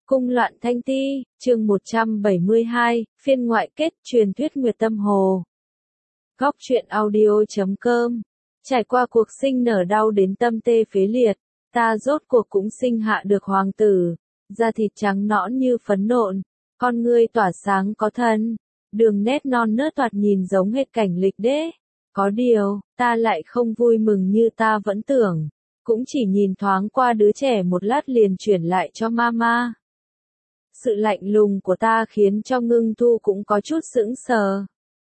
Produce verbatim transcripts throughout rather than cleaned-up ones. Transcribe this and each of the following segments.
Cung loạn thanh ti, chương một trăm bảy mươi hai, phiên ngoại kết truyền thuyết Nguyệt Tâm Hồ. Góc truyện audio chấm com. Trải qua cuộc sinh nở đau đến tâm tê phế liệt, ta rốt cuộc cũng sinh hạ được hoàng tử, da thịt trắng nõn như phấn nộn, con ngươi tỏa sáng có thân, đường nét non nớt thoạt nhìn giống hệt cảnh lịch đế. Có điều, ta lại không vui mừng như ta vẫn tưởng, cũng chỉ nhìn thoáng qua đứa trẻ một lát liền chuyển lại cho mama. Sự lạnh lùng của ta khiến cho Ngưng Thu cũng có chút sững sờ.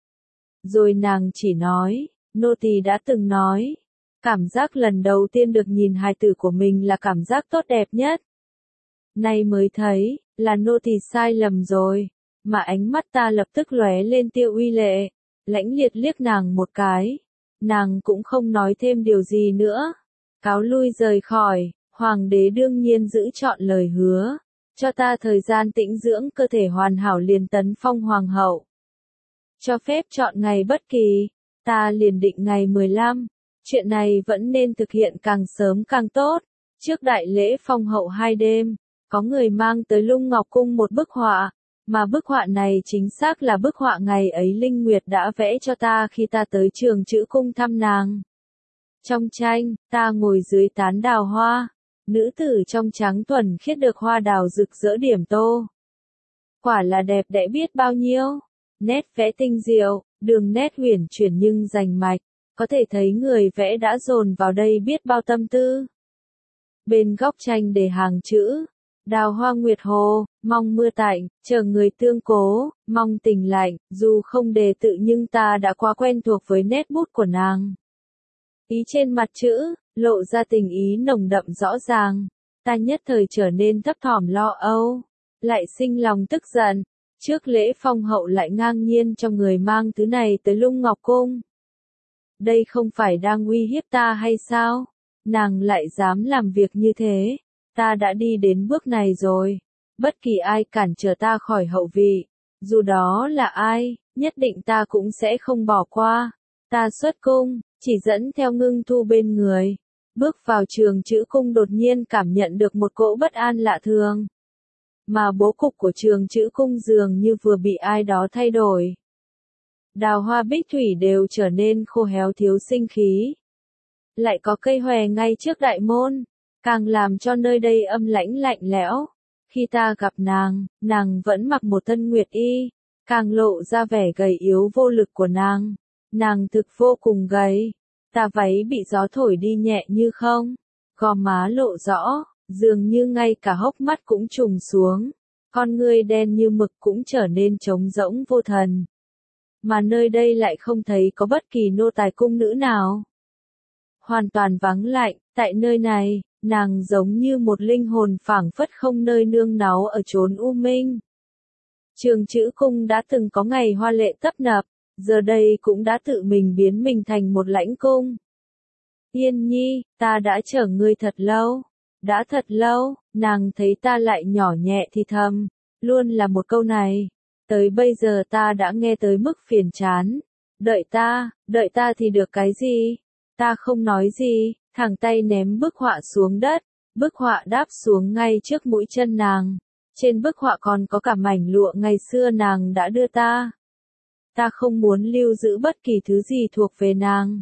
Rồi nàng chỉ nói, nô tỳ đã từng nói, cảm giác lần đầu tiên được nhìn hài tử của mình là cảm giác tốt đẹp nhất. Nay mới thấy, là nô tỳ sai lầm rồi, mà ánh mắt ta lập tức lóe lên tia uy lệ, lãnh liệt liếc nàng một cái. Nàng cũng không nói thêm điều gì nữa, cáo lui rời khỏi. Hoàng đế đương nhiên giữ trọn lời hứa, cho ta thời gian tĩnh dưỡng cơ thể hoàn hảo liền tấn phong hoàng hậu. Cho phép chọn ngày bất kỳ, ta liền định ngày mười lăm, chuyện này vẫn nên thực hiện càng sớm càng tốt. Trước đại lễ phong hậu hai đêm, có người mang tới Lung Ngọc Cung một bức họa, mà bức họa này chính xác là bức họa ngày ấy Linh Nguyệt đã vẽ cho ta khi ta tới Trường Chữ Cung thăm nàng. Trong tranh, ta ngồi dưới tán đào hoa, nữ tử trong trắng thuần khiết được hoa đào rực rỡ điểm tô. Quả là đẹp đẽ biết bao nhiêu, nét vẽ tinh diệu, đường nét huyền chuyển nhưng rành mạch, có thể thấy người vẽ đã dồn vào đây biết bao tâm tư. Bên góc tranh để hàng chữ, đào hoa nguyệt hồ, mong mưa tạnh, chờ người tương cố, mong tình lạnh, dù không đề tự nhưng ta đã quá quen thuộc với nét bút của nàng. Ý trên mặt chữ, lộ ra tình ý nồng đậm rõ ràng, ta nhất thời trở nên thấp thỏm lo âu, lại sinh lòng tức giận, trước lễ phong hậu lại ngang nhiên cho người mang thứ này tới Lung Ngọc Cung. Đây không phải đang uy hiếp ta hay sao? Nàng lại dám làm việc như thế, ta đã đi đến bước này rồi, bất kỳ ai cản trở ta khỏi hậu vị, dù đó là ai, nhất định ta cũng sẽ không bỏ qua. Ta xuất cung, chỉ dẫn theo Ngưng Thu bên người, bước vào Trường Chữ Cung đột nhiên cảm nhận được một cỗ bất an lạ thường. Mà bố cục của Trường Chữ Cung dường như vừa bị ai đó thay đổi. Đào hoa bích thủy đều trở nên khô héo thiếu sinh khí. Lại có cây hòe ngay trước đại môn, càng làm cho nơi đây âm lãnh lạnh lẽo. Khi ta gặp nàng, nàng vẫn mặc một thân nguyệt y, càng lộ ra vẻ gầy yếu vô lực của nàng. Nàng thực vô cùng gầy, tà váy bị gió thổi đi nhẹ như không, gò má lộ rõ, dường như ngay cả hốc mắt cũng trùng xuống, con ngươi đen như mực cũng trở nên trống rỗng vô thần. Mà nơi đây lại không thấy có bất kỳ nô tài cung nữ nào. Hoàn toàn vắng lạnh, tại nơi này, nàng giống như một linh hồn phảng phất không nơi nương náu ở chốn u minh. Trường Chữ Cung đã từng có ngày hoa lệ tấp nập, giờ đây cũng đã tự mình biến mình thành một lãnh cung. Yên Nhi, ta đã chờ ngươi thật lâu, đã thật lâu, nàng thấy ta lại nhỏ nhẹ thì thầm, luôn là một câu này, tới bây giờ ta đã nghe tới mức phiền chán, đợi ta, đợi ta thì được cái gì, ta không nói gì, thẳng tay ném bức họa xuống đất, bức họa đáp xuống ngay trước mũi chân nàng, trên bức họa còn có cả mảnh lụa ngày xưa nàng đã đưa ta. Ta không muốn lưu giữ bất kỳ thứ gì thuộc về nàng.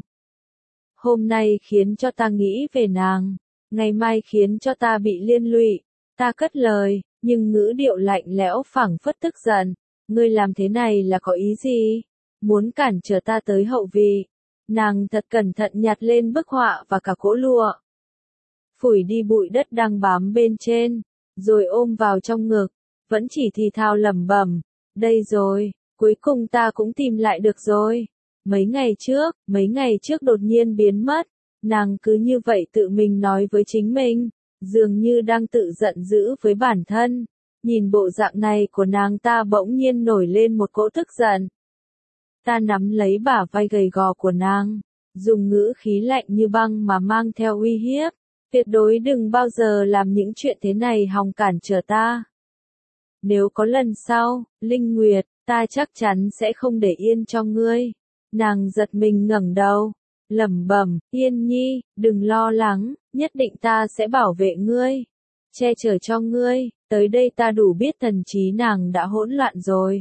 Hôm nay khiến cho ta nghĩ về nàng, ngày mai khiến cho ta bị liên lụy. Ta cất lời, nhưng ngữ điệu lạnh lẽo phảng phất tức giận. Ngươi làm thế này là có ý gì? Muốn cản trở ta tới hậu vị. Nàng thật cẩn thận nhặt lên bức họa và cả cỗ lụa. Phủi đi bụi đất đang bám bên trên, rồi ôm vào trong ngực, vẫn chỉ thì thào lẩm bẩm, đây rồi. Cuối cùng ta cũng tìm lại được rồi. Mấy ngày trước, mấy ngày trước đột nhiên biến mất. Nàng cứ như vậy tự mình nói với chính mình, dường như đang tự giận dữ với bản thân. Nhìn bộ dạng này của nàng ta bỗng nhiên nổi lên một cỗ tức giận. Ta nắm lấy bả vai gầy gò của nàng, dùng ngữ khí lạnh như băng mà mang theo uy hiếp. Tuyệt đối đừng bao giờ làm những chuyện thế này hòng cản trở ta. Nếu có lần sau, Linh Nguyệt, ta chắc chắn sẽ không để yên cho ngươi. Nàng giật mình ngẩng đầu, lẩm bẩm, Yên Nhi, đừng lo lắng, nhất định ta sẽ bảo vệ ngươi, che chở cho ngươi, Tới đây ta đủ biết thần trí nàng đã hỗn loạn rồi.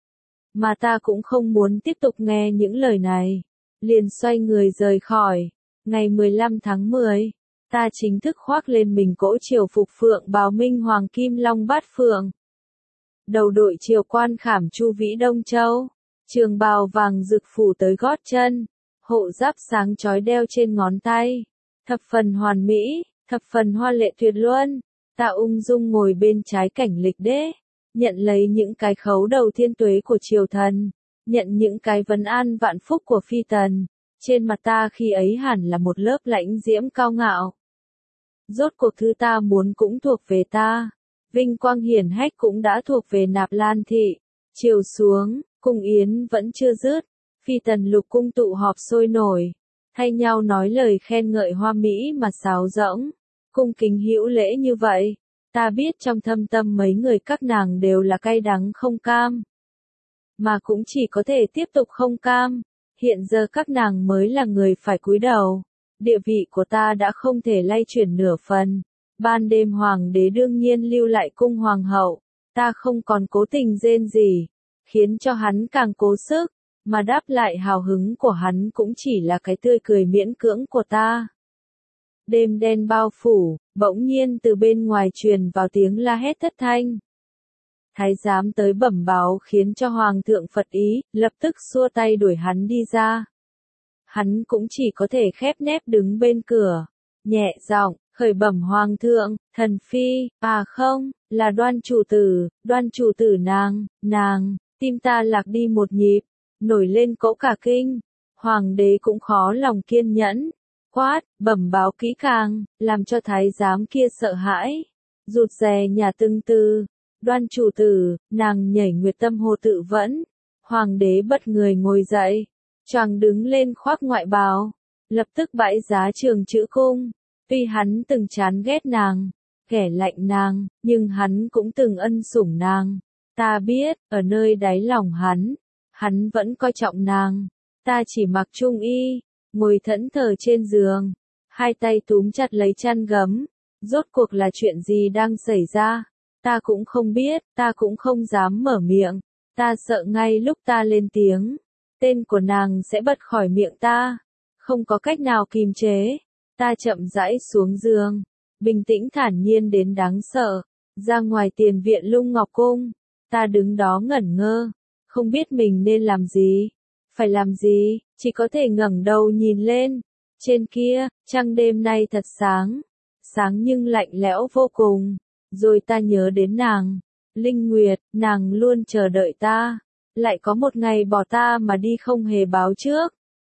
Mà ta cũng không muốn tiếp tục nghe những lời này. Liền xoay người rời khỏi. Ngày mười lăm tháng mười, ta chính thức khoác lên mình cỗ triều phục phượng bào minh hoàng kim long bát phượng. Đầu đội triều quan khảm chu vĩ Đông Châu, trường bào vàng rực phủ tới gót chân, hộ giáp sáng chói đeo trên ngón tay, thập phần hoàn mỹ, thập phần hoa lệ tuyệt luân. Ta ung dung ngồi bên trái cảnh lịch đế, nhận lấy những cái khấu đầu thiên tuế của triều thần, nhận những cái vấn an vạn phúc của phi tần. Trên mặt ta khi ấy hẳn là một lớp lãnh diễm cao ngạo. Rốt cuộc thứ ta muốn cũng thuộc về ta. Vinh quang hiển hách cũng đã thuộc về Nạp Lan thị. Chiều xuống, cung yến vẫn chưa dứt. Phi tần lục cung tụ họp sôi nổi, thay nhau nói lời khen ngợi hoa mỹ mà sáo rỗng, cung kính hữu lễ như vậy. Ta biết trong thâm tâm mấy người các nàng đều là cay đắng không cam. Mà cũng chỉ có thể tiếp tục không cam. Hiện giờ các nàng mới là người phải cúi đầu. Địa vị của ta đã không thể lay chuyển nửa phần. Ban đêm hoàng đế đương nhiên lưu lại cung hoàng hậu. Ta không còn cố tình rên gì, khiến cho hắn càng cố sức, mà đáp lại hào hứng của hắn cũng chỉ là cái tươi cười miễn cưỡng của ta. Đêm đen bao phủ, bỗng nhiên từ bên ngoài truyền vào tiếng la hét thất thanh. Thái giám tới bẩm báo khiến cho hoàng thượng phật ý, lập tức xua tay đuổi hắn đi ra. Hắn cũng chỉ có thể khép nép đứng bên cửa, nhẹ giọng khởi bẩm hoàng thượng, thần phi, à không, là Đoan chủ tử, Đoan chủ tử nàng, nàng, tim ta lạc đi một nhịp, nổi lên cỗ cả kinh. Hoàng đế cũng khó lòng kiên nhẫn, quát, bẩm báo kỹ càng, làm cho thái giám kia sợ hãi, rụt rè nhà từng từ. Đoan chủ tử, nàng nhảy nguyệt tâm hồ tự vẫn. Hoàng đế bật người ngồi dậy, choàng đứng lên khoác ngoại bào, lập tức bãi giá trường chữ cung. Tuy hắn từng chán ghét nàng, ghẻ lạnh nàng, nhưng hắn cũng từng ân sủng nàng. Ta biết, ở nơi đáy lòng hắn, hắn vẫn coi trọng nàng. Ta chỉ mặc trung y, ngồi thẫn thờ trên giường, hai tay túm chặt lấy chăn gấm. Rốt cuộc là chuyện gì đang xảy ra? Ta cũng không biết, ta cũng không dám mở miệng. Ta sợ ngay lúc ta lên tiếng, tên của nàng sẽ bật khỏi miệng ta. Không có cách nào kìm chế. Ta chậm rãi xuống giường, bình tĩnh thản nhiên đến đáng sợ. Ra ngoài tiền viện Lung Ngọc Cung, ta đứng đó ngẩn ngơ, không biết mình nên làm gì, phải làm gì, chỉ có thể ngẩng đầu nhìn lên. Trên kia, trăng đêm nay thật sáng, sáng nhưng lạnh lẽo vô cùng. Rồi ta nhớ đến nàng, Linh Nguyệt, nàng luôn chờ đợi ta, lại có một ngày bỏ ta mà đi không hề báo trước.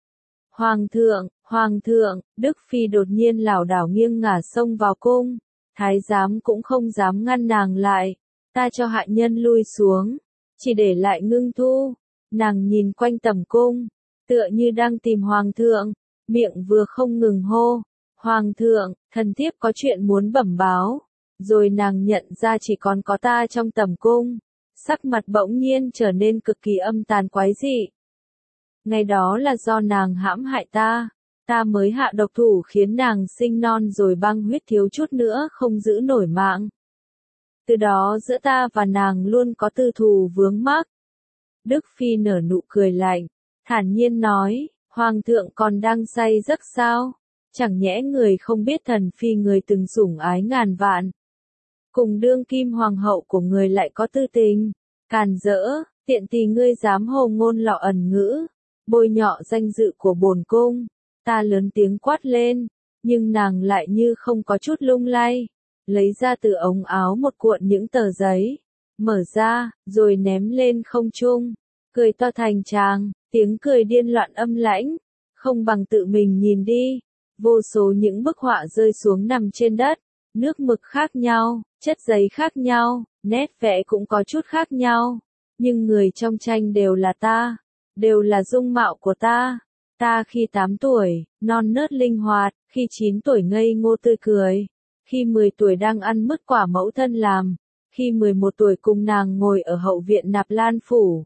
Hoàng thượng, hoàng thượng, Đức Phi đột nhiên lảo đảo nghiêng ngả xông vào cung, thái giám cũng không dám ngăn nàng lại, ta cho hạ nhân lui xuống, chỉ để lại Ngưng Thu. Nàng nhìn quanh tầm cung, tựa như đang tìm hoàng thượng, miệng vừa không ngừng hô, hoàng thượng, thần thiếp có chuyện muốn bẩm báo. Rồi nàng nhận ra chỉ còn có ta trong tầm cung, sắc mặt bỗng nhiên trở nên cực kỳ âm tàn quái dị. Ngày đó là do nàng hãm hại ta, ta mới hạ độc thủ khiến nàng sinh non rồi băng huyết thiếu chút nữa không giữ nổi mạng. Từ đó giữa ta và nàng luôn có tư thù vướng mắc. Đức Phi nở nụ cười lạnh, thản nhiên nói, hoàng thượng còn đang say giấc sao? Chẳng nhẽ người không biết thần phi người từng sủng ái ngàn vạn. Cùng đương kim hoàng hậu của người lại có tư tình, càn rỡ, tiện tì ngươi dám hồ ngôn lọ ẩn ngữ, bôi nhọ danh dự của bổn cung. Ta lớn tiếng quát lên, nhưng nàng lại như không có chút lung lay, lấy ra từ ống áo một cuộn những tờ giấy, mở ra, rồi ném lên không trung, cười to thành tràng, tiếng cười điên loạn âm lãnh, không bằng tự mình nhìn đi. Vô số những bức họa rơi xuống nằm trên đất, nước mực khác nhau, chất giấy khác nhau, nét vẽ cũng có chút khác nhau, nhưng người trong tranh đều là ta, đều là dung mạo của ta. Ta khi tám tuổi, non nớt linh hoạt, khi chín tuổi ngây ngô tươi cười, khi mười tuổi đang ăn mứt quả mẫu thân làm, khi mười một tuổi cùng nàng ngồi ở hậu viện Nạp Lan phủ.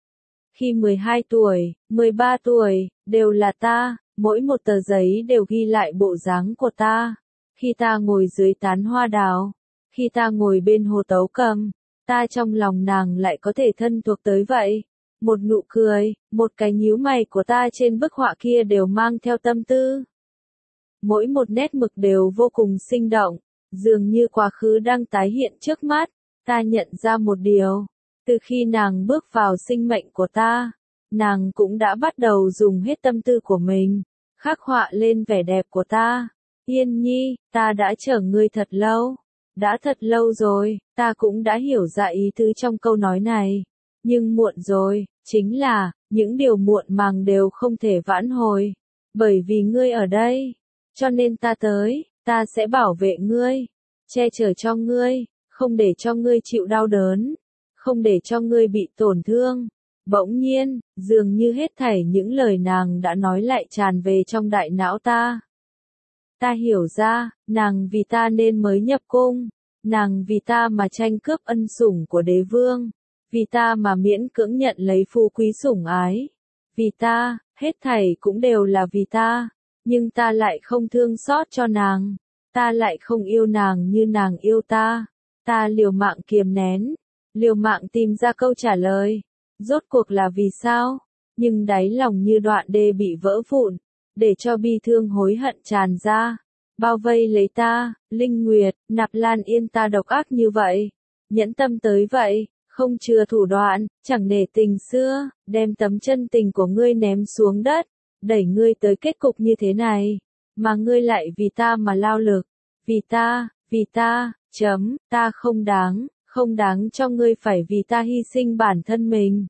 Khi mười hai tuổi, mười ba tuổi, đều là ta, mỗi một tờ giấy đều ghi lại bộ dáng của ta. Khi ta ngồi dưới tán hoa đào, Khi ta ngồi bên hồ tấu cầm, ta trong lòng nàng lại có thể thân thuộc tới vậy. Một nụ cười, một cái nhíu mày của ta trên bức họa kia đều mang theo tâm tư. Mỗi một nét mực đều vô cùng sinh động, dường như quá khứ đang tái hiện trước mắt. Ta nhận ra một điều, từ khi nàng bước vào sinh mệnh của ta, nàng cũng đã bắt đầu dùng hết tâm tư của mình, khắc họa lên vẻ đẹp của ta. Yên Nhi, ta đã chờ ngươi thật lâu. Đã thật lâu rồi, ta cũng đã hiểu ra ý tứ trong câu nói này. Nhưng muộn rồi, chính là, những điều muộn màng đều không thể vãn hồi. Bởi vì ngươi ở đây, cho nên ta tới, ta sẽ bảo vệ ngươi, che chở cho ngươi, không để cho ngươi chịu đau đớn, không để cho ngươi bị tổn thương. Bỗng nhiên, dường như hết thảy những lời nàng đã nói lại tràn về trong đại não ta. Ta hiểu ra, nàng vì ta nên mới nhập cung, nàng vì ta mà tranh cướp ân sủng của đế vương, vì ta mà miễn cưỡng nhận lấy phú quý sủng ái, vì ta, hết thảy cũng đều là vì ta, nhưng ta lại không thương xót cho nàng, ta lại không yêu nàng như nàng yêu ta, ta liều mạng kiềm nén, liều mạng tìm ra câu trả lời, rốt cuộc là vì sao, nhưng đáy lòng như đoạn đê bị vỡ vụn, để cho bi thương hối hận tràn ra, bao vây lấy ta. Linh Nguyệt, Nạp Lan Yên ta độc ác như vậy, nhẫn tâm tới vậy, không chừa thủ đoạn, chẳng nể tình xưa, đem tấm chân tình của ngươi ném xuống đất, đẩy ngươi tới kết cục như thế này, mà ngươi lại vì ta mà lao lực, vì ta, vì ta, chấm, ta không đáng, không đáng cho ngươi phải vì ta hy sinh bản thân mình.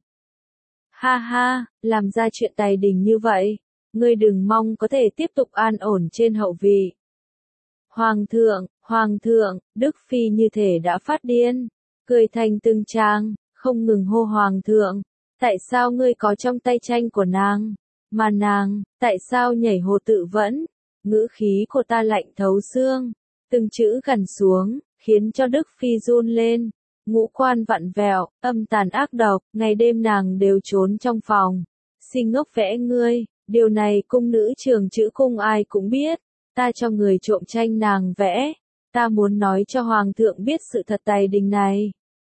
Ha ha, làm ra chuyện tài đình như vậy, ngươi đừng mong có thể tiếp tục an ổn trên hậu vị. Hoàng thượng, hoàng thượng, Đức Phi như thể đã phát điên, cười thành từng tràng, không ngừng hô hoàng thượng, tại sao ngươi có trong tay tranh của nàng, mà nàng, tại sao nhảy hồ tự vẫn, ngữ khí của ta lạnh thấu xương, từng chữ gằn xuống, khiến cho Đức Phi run lên, ngũ quan vặn vẹo, âm tàn ác độc, ngày đêm nàng đều trốn trong phòng, si ngốc vẽ ngươi, điều này cung nữ trường chữ cung ai cũng biết. Ta cho người trộm tranh nàng vẽ, ta muốn nói cho hoàng thượng biết sự thật tài đình này.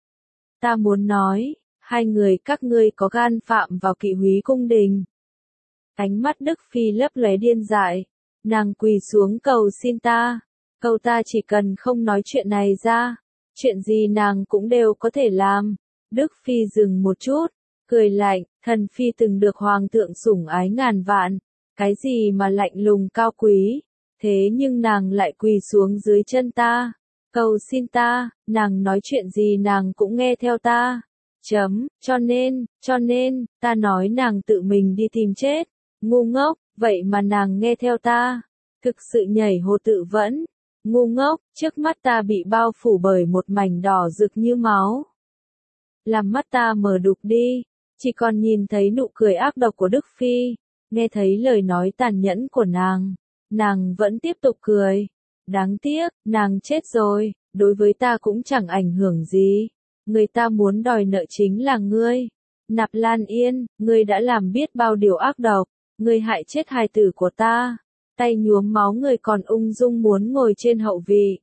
Ta muốn nói, hai người các ngươi có gan phạm vào kỵ húy cung đình. Ánh mắt Đức Phi lấp lóe điên dại, nàng quỳ xuống cầu xin ta, cầu ta chỉ cần không nói chuyện này ra, chuyện gì nàng cũng đều có thể làm. Đức Phi dừng một chút, cười lạnh, thần Phi từng được hoàng thượng sủng ái ngàn vạn, cái gì mà lạnh lùng cao quý. Thế nhưng nàng lại quỳ xuống dưới chân ta, cầu xin ta, nàng nói chuyện gì nàng cũng nghe theo ta. Chấm, cho nên, cho nên, ta nói nàng tự mình đi tìm chết, ngu ngốc, vậy mà nàng nghe theo ta, thực sự nhảy hồ tự vẫn, ngu ngốc, trước mắt ta bị bao phủ bởi một mảnh đỏ rực như máu. Làm mắt ta mở đục đi, chỉ còn nhìn thấy nụ cười ác độc của Đức Phi, nghe thấy lời nói tàn nhẫn của nàng. Nàng vẫn tiếp tục cười. Đáng tiếc, nàng chết rồi, đối với ta cũng chẳng ảnh hưởng gì. Người ta muốn đòi nợ chính là ngươi. Nạp Lan Yên, ngươi đã làm biết bao điều ác độc. Ngươi hại chết hài tử của ta. Tay nhuốm máu người còn ung dung muốn ngồi trên hậu vị.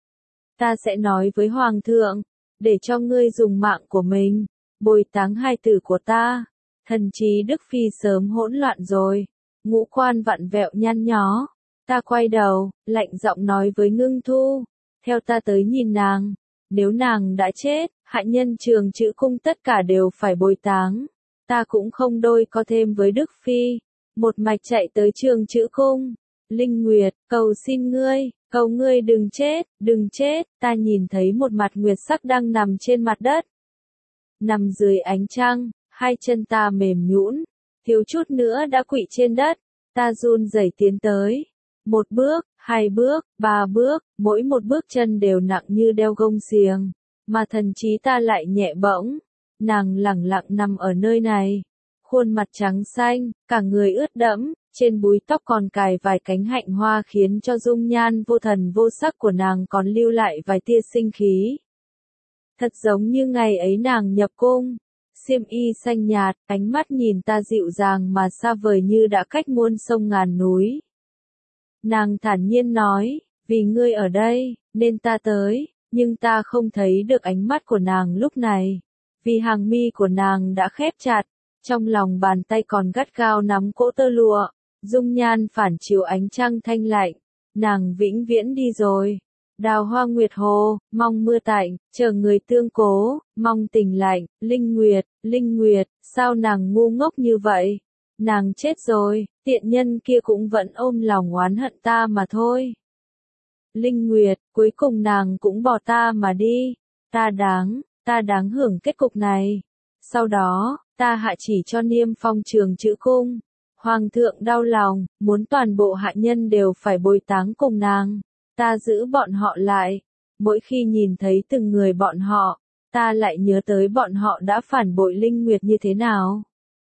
Ta sẽ nói với Hoàng thượng, để cho ngươi dùng mạng của mình, bồi táng hài tử của ta. Thần trí Đức Phi sớm hỗn loạn rồi. Ngũ quan vặn vẹo nhăn nhó. Ta quay đầu, lạnh giọng nói với Ngưng Thu, theo ta tới nhìn nàng, nếu nàng đã chết, hạ nhân trường chữ cung tất cả đều phải bồi táng, ta cũng không đôi có thêm với Đức Phi, một mạch chạy tới trường chữ cung, Linh Nguyệt, cầu xin ngươi, cầu ngươi đừng chết, đừng chết, ta nhìn thấy một mặt nguyệt sắc đang nằm trên mặt đất, nằm dưới ánh trăng, hai chân ta mềm nhũn, thiếu chút nữa đã quỵ trên đất, ta run rẩy tiến tới. Một bước, hai bước, ba bước, mỗi một bước chân đều nặng như đeo gông xiềng, mà thần trí ta lại nhẹ bỗng. Nàng lẳng lặng nằm ở nơi này, khuôn mặt trắng xanh, cả người ướt đẫm, trên búi tóc còn cài vài cánh hạnh hoa khiến cho dung nhan vô thần vô sắc của nàng còn lưu lại vài tia sinh khí. Thật giống như ngày ấy nàng nhập cung, xiêm y xanh nhạt, ánh mắt nhìn ta dịu dàng mà xa vời như đã cách muôn sông ngàn núi. Nàng thản nhiên nói, vì ngươi ở đây, nên ta tới, nhưng ta không thấy được ánh mắt của nàng lúc này, vì hàng mi của nàng đã khép chặt, trong lòng bàn tay còn gắt gao nắm cỗ tơ lụa, dung nhan phản chiếu ánh trăng thanh lạnh, nàng vĩnh viễn đi rồi. Đào hoa nguyệt hồ, mong mưa tạnh, chờ người tương cố, mong tình lạnh, Linh Nguyệt, Linh Nguyệt, sao nàng ngu ngốc như vậy? Nàng chết rồi, tiện nhân kia cũng vẫn ôm lòng oán hận ta mà thôi. Linh Nguyệt, cuối cùng nàng cũng bỏ ta mà đi, ta đáng, ta đáng hưởng kết cục này. Sau đó, ta hạ chỉ cho Niêm Phong Trường Chữ Cung. Hoàng thượng đau lòng, muốn toàn bộ hạ nhân đều phải bồi táng cùng nàng. Ta giữ bọn họ lại. Mỗi khi nhìn thấy từng người bọn họ, ta lại nhớ tới bọn họ đã phản bội Linh Nguyệt như thế nào.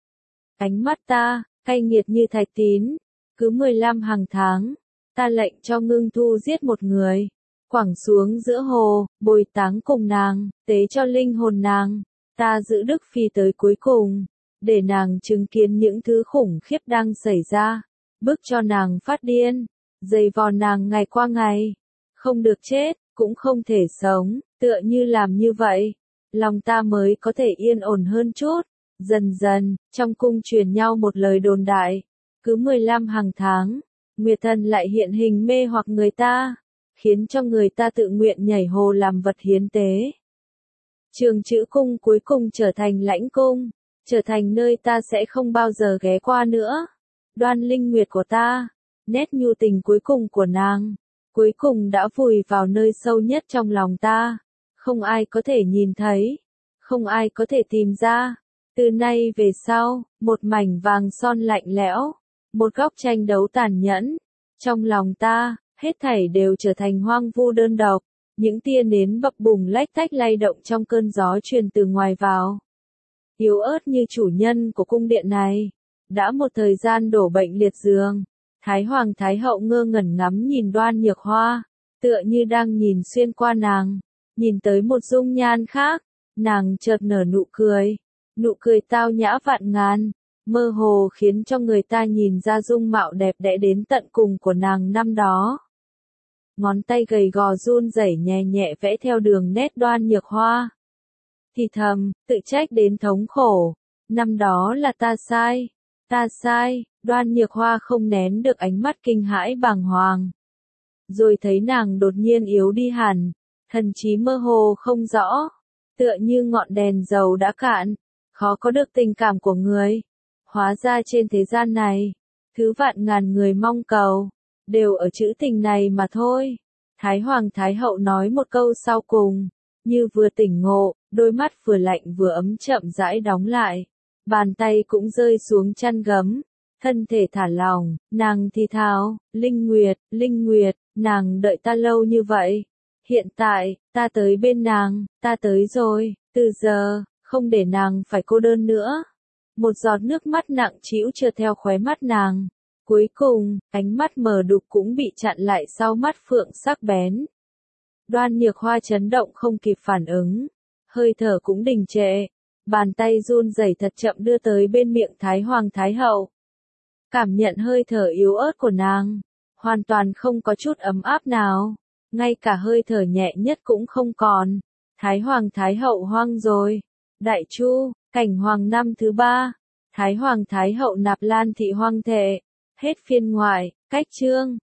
Ánh mắt ta, cay nghiệt như thạch tín. Cứ mười lăm hàng tháng, ta lệnh cho Ngưng Thu giết một người, quẳng xuống giữa hồ, bồi táng cùng nàng, tế cho linh hồn nàng. Ta giữ đức phi tới cuối cùng, để nàng chứng kiến những thứ khủng khiếp đang xảy ra, bức cho nàng phát điên, giày vò nàng ngày qua ngày, không được chết, cũng không thể sống, tựa như làm như vậy, lòng ta mới có thể yên ổn hơn chút. Dần dần, trong cung truyền nhau một lời đồn đại, cứ mười lăm hàng tháng, Nguyệt Thần lại hiện hình mê hoặc người ta, khiến cho người ta tự nguyện nhảy hồ làm vật hiến tế. Trường Chữ Cung cuối cùng trở thành lãnh cung, trở thành nơi ta sẽ không bao giờ ghé qua nữa. Đoan Linh Nguyệt của ta, nét nhu tình cuối cùng của nàng, cuối cùng đã vùi vào nơi sâu nhất trong lòng ta, không ai có thể nhìn thấy, không ai có thể tìm ra. Từ nay về sau, một mảnh vàng son lạnh lẽo, một góc tranh đấu tàn nhẫn, trong lòng ta, hết thảy đều trở thành hoang vu đơn độc, những tia nến bập bùng lách tách lay động trong cơn gió truyền từ ngoài vào. Yếu ớt như chủ nhân của cung điện này, đã một thời gian đổ bệnh liệt giường, Thái Hoàng Thái Hậu ngơ ngẩn ngắm nhìn Đoan Nhược Hoa, tựa như đang nhìn xuyên qua nàng, nhìn tới một dung nhan khác, nàng chợt nở nụ cười. Nụ cười tao nhã vạn ngàn, mơ hồ khiến cho người ta nhìn ra dung mạo đẹp đẽ đến tận cùng của nàng năm đó. Ngón tay gầy gò run rẩy nhẹ nhẹ vẽ theo đường nét Đoan Nhược Hoa. Thì thầm, tự trách đến thống khổ. Năm đó là ta sai, ta sai, Đoan Nhược Hoa không nén được ánh mắt kinh hãi bàng hoàng. Rồi thấy nàng đột nhiên yếu đi hẳn, thần trí mơ hồ không rõ, tựa như ngọn đèn dầu đã cạn. Khó có được tình cảm của người. Hóa ra trên thế gian này, thứ vạn ngàn người mong cầu, đều ở chữ tình này mà thôi. Thái Hoàng Thái Hậu nói một câu sau cùng, như vừa tỉnh ngộ, đôi mắt vừa lạnh vừa ấm chậm rãi đóng lại. Bàn tay cũng rơi xuống chăn gấm, thân thể thả lỏng, nàng thì thào, Linh Nguyệt, Linh Nguyệt, nàng đợi ta lâu như vậy. Hiện tại, ta tới bên nàng, ta tới rồi, từ giờ, không để nàng phải cô đơn nữa. Một giọt nước mắt nặng trĩu trượt theo khóe mắt nàng. Cuối cùng, ánh mắt mờ đục cũng bị chặn lại sau mắt phượng sắc bén. Đoan Nhược Hoa chấn động không kịp phản ứng, hơi thở cũng đình trệ, bàn tay run rẩy thật chậm đưa tới bên miệng Thái Hoàng Thái Hậu. Cảm nhận hơi thở yếu ớt của nàng, hoàn toàn không có chút ấm áp nào, ngay cả hơi thở nhẹ nhất cũng không còn. Thái Hoàng Thái Hậu hoang rồi. Đại Chu, cảnh hoàng năm thứ ba, Thái Hoàng Thái Hậu nạp Lan thị hoang thệ, hết phiên ngoại, cách chương.